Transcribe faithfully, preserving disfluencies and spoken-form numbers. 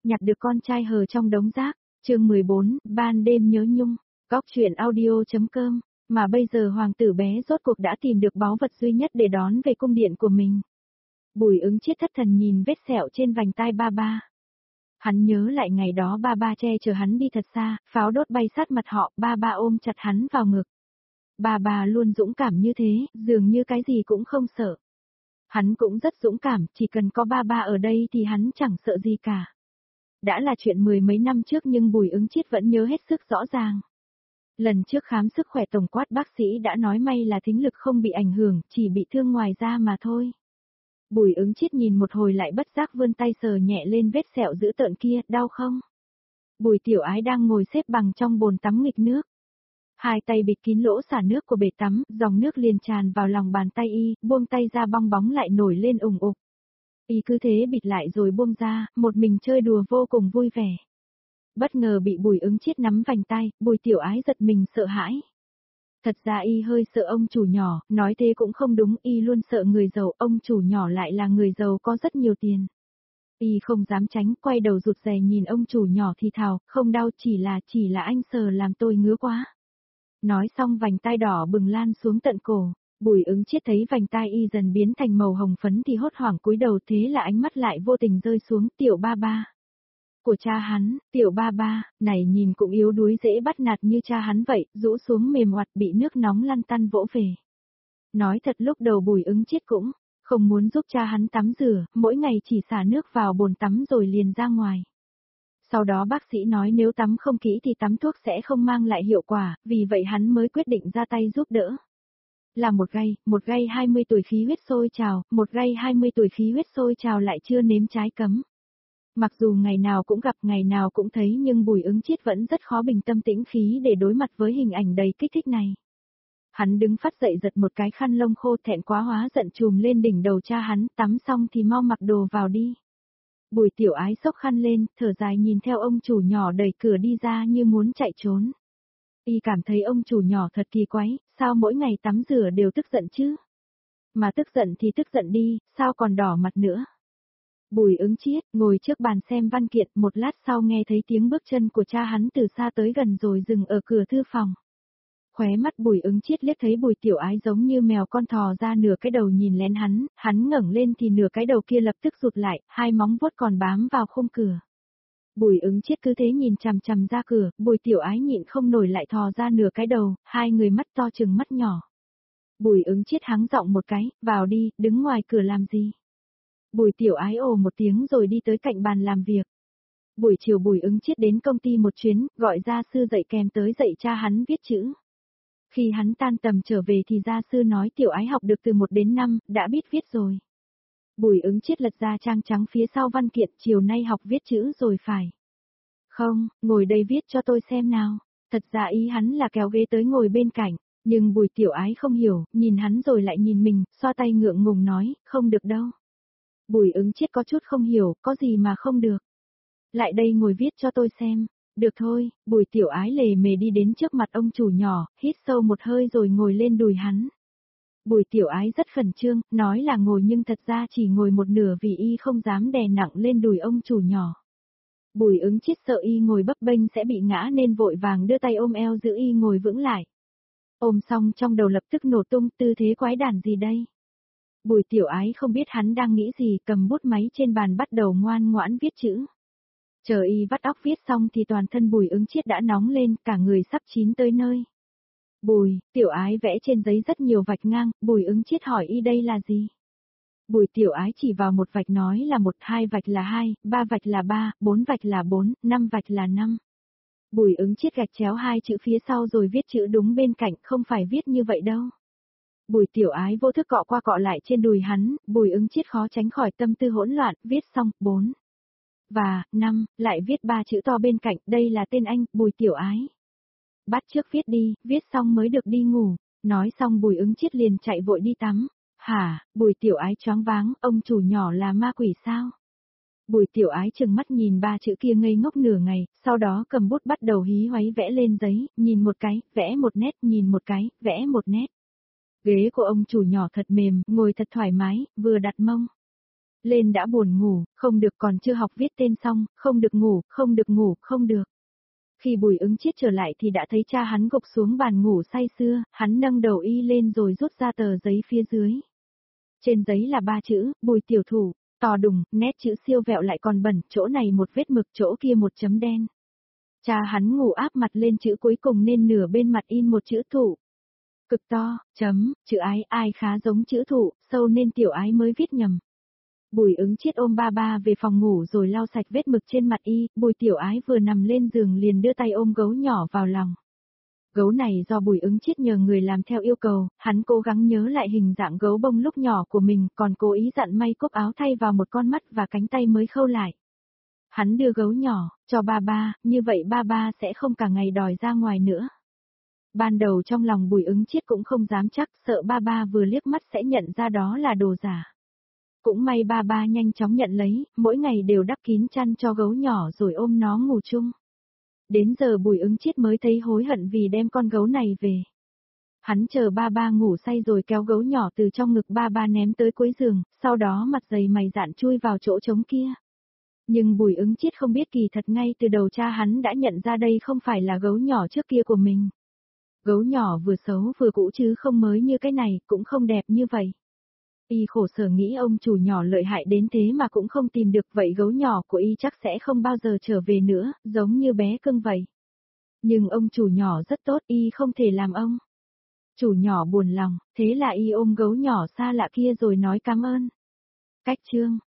nhặt được con trai hờ trong đống rác. Chương mười bốn, ban đêm nhớ nhung. Góc truyện audio.com. Mà bây giờ hoàng tử bé rốt cuộc đã tìm được báu vật duy nhất để đón về cung điện của mình. Bùi Ứng Chiết thất thần nhìn vết sẹo trên vành tai ba ba. Hắn nhớ lại ngày đó ba ba che chở hắn đi thật xa, pháo đốt bay sát mặt họ, ba ba ôm chặt hắn vào ngực. Ba ba luôn dũng cảm như thế, dường như cái gì cũng không sợ. Hắn cũng rất dũng cảm, chỉ cần có ba ba ở đây thì hắn chẳng sợ gì cả. Đã là chuyện mười mấy năm trước nhưng Bùi Ứng Chiết vẫn nhớ hết sức rõ ràng. Lần trước khám sức khỏe tổng quát bác sĩ đã nói may là thính lực không bị ảnh hưởng, chỉ bị thương ngoài da mà thôi. Bùi Ứng Chiết nhìn một hồi lại bất giác vươn tay sờ nhẹ lên vết sẹo dữ tợn kia, đau không? Bùi Tiểu Ái đang ngồi xếp bằng trong bồn tắm nghịch nước. Hai tay bịt kín lỗ xả nước của bể tắm, dòng nước liền tràn vào lòng bàn tay y, buông tay ra bong bóng lại nổi lên ùng ục. Y cứ thế bịt lại rồi buông ra, một mình chơi đùa vô cùng vui vẻ. Bất ngờ bị Bùi Ứng Chiết nắm vành tay, Bùi Tiểu Ái giật mình sợ hãi. Thật ra y hơi sợ ông chủ nhỏ, nói thế cũng không đúng, y luôn sợ người giàu, ông chủ nhỏ lại là người giàu có rất nhiều tiền. Y không dám tránh, quay đầu rụt rè nhìn ông chủ nhỏ thì thào, không đau, chỉ là, chỉ là anh sờ làm tôi ngứa quá. Nói xong vành tai đỏ bừng lan xuống tận cổ, Bùi Ứng Chiết thấy vành tai y dần biến thành màu hồng phấn thì hốt hoảng cúi đầu, thế là ánh mắt lại vô tình rơi xuống, tiểu ba ba. Của cha hắn, tiểu ba ba, này nhìn cũng yếu đuối dễ bắt nạt như cha hắn vậy, rũ xuống mềm oặt bị nước nóng lăn tăn vỗ về. Nói thật lúc đầu Bùi Ứng Chiết cũng không muốn giúp cha hắn tắm rửa, mỗi ngày chỉ xả nước vào bồn tắm rồi liền ra ngoài. Sau đó bác sĩ nói nếu tắm không kỹ thì tắm thuốc sẽ không mang lại hiệu quả, vì vậy hắn mới quyết định ra tay giúp đỡ. Là một gay, một gay hai mươi tuổi khí huyết sôi trào, một gay hai mươi tuổi khí huyết sôi trào lại chưa nếm trái cấm. Mặc dù ngày nào cũng gặp, ngày nào cũng thấy nhưng Bùi Ứng Chiết vẫn rất khó bình tâm tĩnh khí để đối mặt với hình ảnh đầy kích thích này. Hắn đứng phát dậy giật một cái khăn lông khô, thẹn quá hóa giận chùm lên đỉnh đầu cha hắn, tắm xong thì mau mặc đồ vào đi. Bùi Tiểu Ái xốc khăn lên, thở dài nhìn theo ông chủ nhỏ đẩy cửa đi ra như muốn chạy trốn. Y cảm thấy ông chủ nhỏ thật kỳ quái, sao mỗi ngày tắm rửa đều tức giận chứ? Mà tức giận thì tức giận đi, sao còn đỏ mặt nữa? Bùi Ứng Chiết ngồi trước bàn xem văn kiện, một lát sau nghe thấy tiếng bước chân của cha hắn từ xa tới gần rồi dừng ở cửa thư phòng. Khóe mắt Bùi Ứng Chiết liếc thấy Bùi Tiểu Ái giống như mèo con thò ra nửa cái đầu nhìn lén hắn, hắn ngẩng lên thì nửa cái đầu kia lập tức rụt lại, hai móng vuốt còn bám vào khung cửa. Bùi Ứng Chiết cứ thế nhìn chằm chằm ra cửa, Bùi Tiểu Ái nhịn không nổi lại thò ra nửa cái đầu, hai người mắt to chừng mắt nhỏ. Bùi Ứng Chiết hắng giọng một cái, vào đi, đứng ngoài cửa làm gì? Bùi Tiểu Ái ồ một tiếng rồi đi tới cạnh bàn làm việc. Buổi chiều Bùi Ứng Chiết đến công ty một chuyến, gọi gia sư dạy kèm tới dạy cha hắn viết chữ. Khi hắn tan tầm trở về thì gia sư nói Tiểu Ái học được từ một đến năm, đã biết viết rồi. Bùi Ứng Chiết lật ra trang trắng phía sau văn kiện, chiều nay học viết chữ rồi phải. Không, ngồi đây viết cho tôi xem nào. Thật ra ý hắn là kéo ghế tới ngồi bên cạnh, nhưng Bùi Tiểu Ái không hiểu, nhìn hắn rồi lại nhìn mình, xoa tay ngượng ngùng nói, không được đâu. Bùi Ứng Chiết có chút không hiểu, có gì mà không được. Lại đây ngồi viết cho tôi xem. Được thôi, Bùi Tiểu Ái lề mề đi đến trước mặt ông chủ nhỏ, hít sâu một hơi rồi ngồi lên đùi hắn. Bùi Tiểu Ái rất khẩn trương, nói là ngồi nhưng thật ra chỉ ngồi một nửa vì y không dám đè nặng lên đùi ông chủ nhỏ. Bùi Ứng Chiết sợ y ngồi bấp bênh sẽ bị ngã nên vội vàng đưa tay ôm eo giữ y ngồi vững lại. Ôm xong trong đầu lập tức nổ tung, tư thế quái đản gì đây? Bùi Tiểu Ái không biết hắn đang nghĩ gì, cầm bút máy trên bàn bắt đầu ngoan ngoãn viết chữ. Chờ y vắt óc viết xong thì toàn thân Bùi Ứng Chiết đã nóng lên, cả người sắp chín tới nơi. Bùi, Tiểu Ái vẽ trên giấy rất nhiều vạch ngang, Bùi Ứng Chiết hỏi y đây là gì? Bùi Tiểu Ái chỉ vào một vạch nói là một, hai vạch là hai, ba vạch là ba, bốn vạch là bốn, năm vạch là năm. Bùi Ứng Chiết gạch chéo hai chữ phía sau rồi viết chữ đúng bên cạnh, không phải viết như vậy đâu. Bùi Tiểu Ái vô thức cọ qua cọ lại trên đùi hắn, Bùi Ứng Chiết khó tránh khỏi tâm tư hỗn loạn, viết xong, bốn. Và, năm, lại viết ba chữ to bên cạnh, đây là tên anh, Bùi Tiểu Ái. Bắt trước viết đi, viết xong mới được đi ngủ. Nói xong Bùi Ứng Chiết liền chạy vội đi tắm. Hả, Bùi Tiểu Ái choáng váng, ông chủ nhỏ là ma quỷ sao? Bùi Tiểu Ái trừng mắt nhìn ba chữ kia ngây ngốc nửa ngày, sau đó cầm bút bắt đầu hí hoáy vẽ lên giấy, nhìn một cái, vẽ một nét, nhìn một cái, vẽ một nét. Ghế của ông chủ nhỏ thật mềm, ngồi thật thoải mái, vừa đặt mông. Lên đã buồn ngủ, không được còn chưa học viết tên xong, không được ngủ, không được ngủ, không được. Khi Bùi Ứng Chiết trở lại thì đã thấy cha hắn gục xuống bàn ngủ say sưa, hắn nâng đầu y lên rồi rút ra tờ giấy phía dưới. Trên giấy là ba chữ, Bùi tiểu thủ, to đùng, nét chữ siêu vẹo lại còn bẩn, chỗ này một vết mực, chỗ kia một chấm đen. Cha hắn ngủ áp mặt lên chữ cuối cùng nên nửa bên mặt in một chữ thủ. Cực to, chấm, chữ ái ai khá giống chữ thủ, sâu nên tiểu ái mới viết nhầm. Bùi Ứng Chiết ôm ba ba về phòng ngủ rồi lau sạch vết mực trên mặt y, Bùi tiểu ái vừa nằm lên giường liền đưa tay ôm gấu nhỏ vào lòng. Gấu này do Bùi Ứng Chiết nhờ người làm theo yêu cầu, hắn cố gắng nhớ lại hình dạng gấu bông lúc nhỏ của mình, còn cố ý dặn may cúc áo thay vào một con mắt và cánh tay mới khâu lại. Hắn đưa gấu nhỏ, cho ba ba, như vậy ba ba sẽ không cả ngày đòi ra ngoài nữa. Ban đầu trong lòng Bùi Ứng Chiết cũng không dám chắc, sợ ba ba vừa liếc mắt sẽ nhận ra đó là đồ giả. Cũng may ba ba nhanh chóng nhận lấy, mỗi ngày đều đắp kín chăn cho gấu nhỏ rồi ôm nó ngủ chung. Đến giờ Bùi Ứng Chiết mới thấy hối hận vì đem con gấu này về. Hắn chờ ba ba ngủ say rồi kéo gấu nhỏ từ trong ngực ba ba ném tới cuối giường, sau đó mặt dày mày dạn chui vào chỗ trống kia. Nhưng Bùi Ứng Chiết không biết kỳ thật ngay từ đầu cha hắn đã nhận ra đây không phải là gấu nhỏ trước kia của mình. Gấu nhỏ vừa xấu vừa cũ chứ không mới như cái này, cũng không đẹp như vậy. Y khổ sở nghĩ ông chủ nhỏ lợi hại đến thế mà cũng không tìm được, vậy gấu nhỏ của Y chắc sẽ không bao giờ trở về nữa, giống như bé cưng vậy. Nhưng ông chủ nhỏ rất tốt, Y không thể làm ông chủ nhỏ buồn lòng, thế là Y ôm gấu nhỏ xa lạ kia rồi nói cảm ơn. Cách chương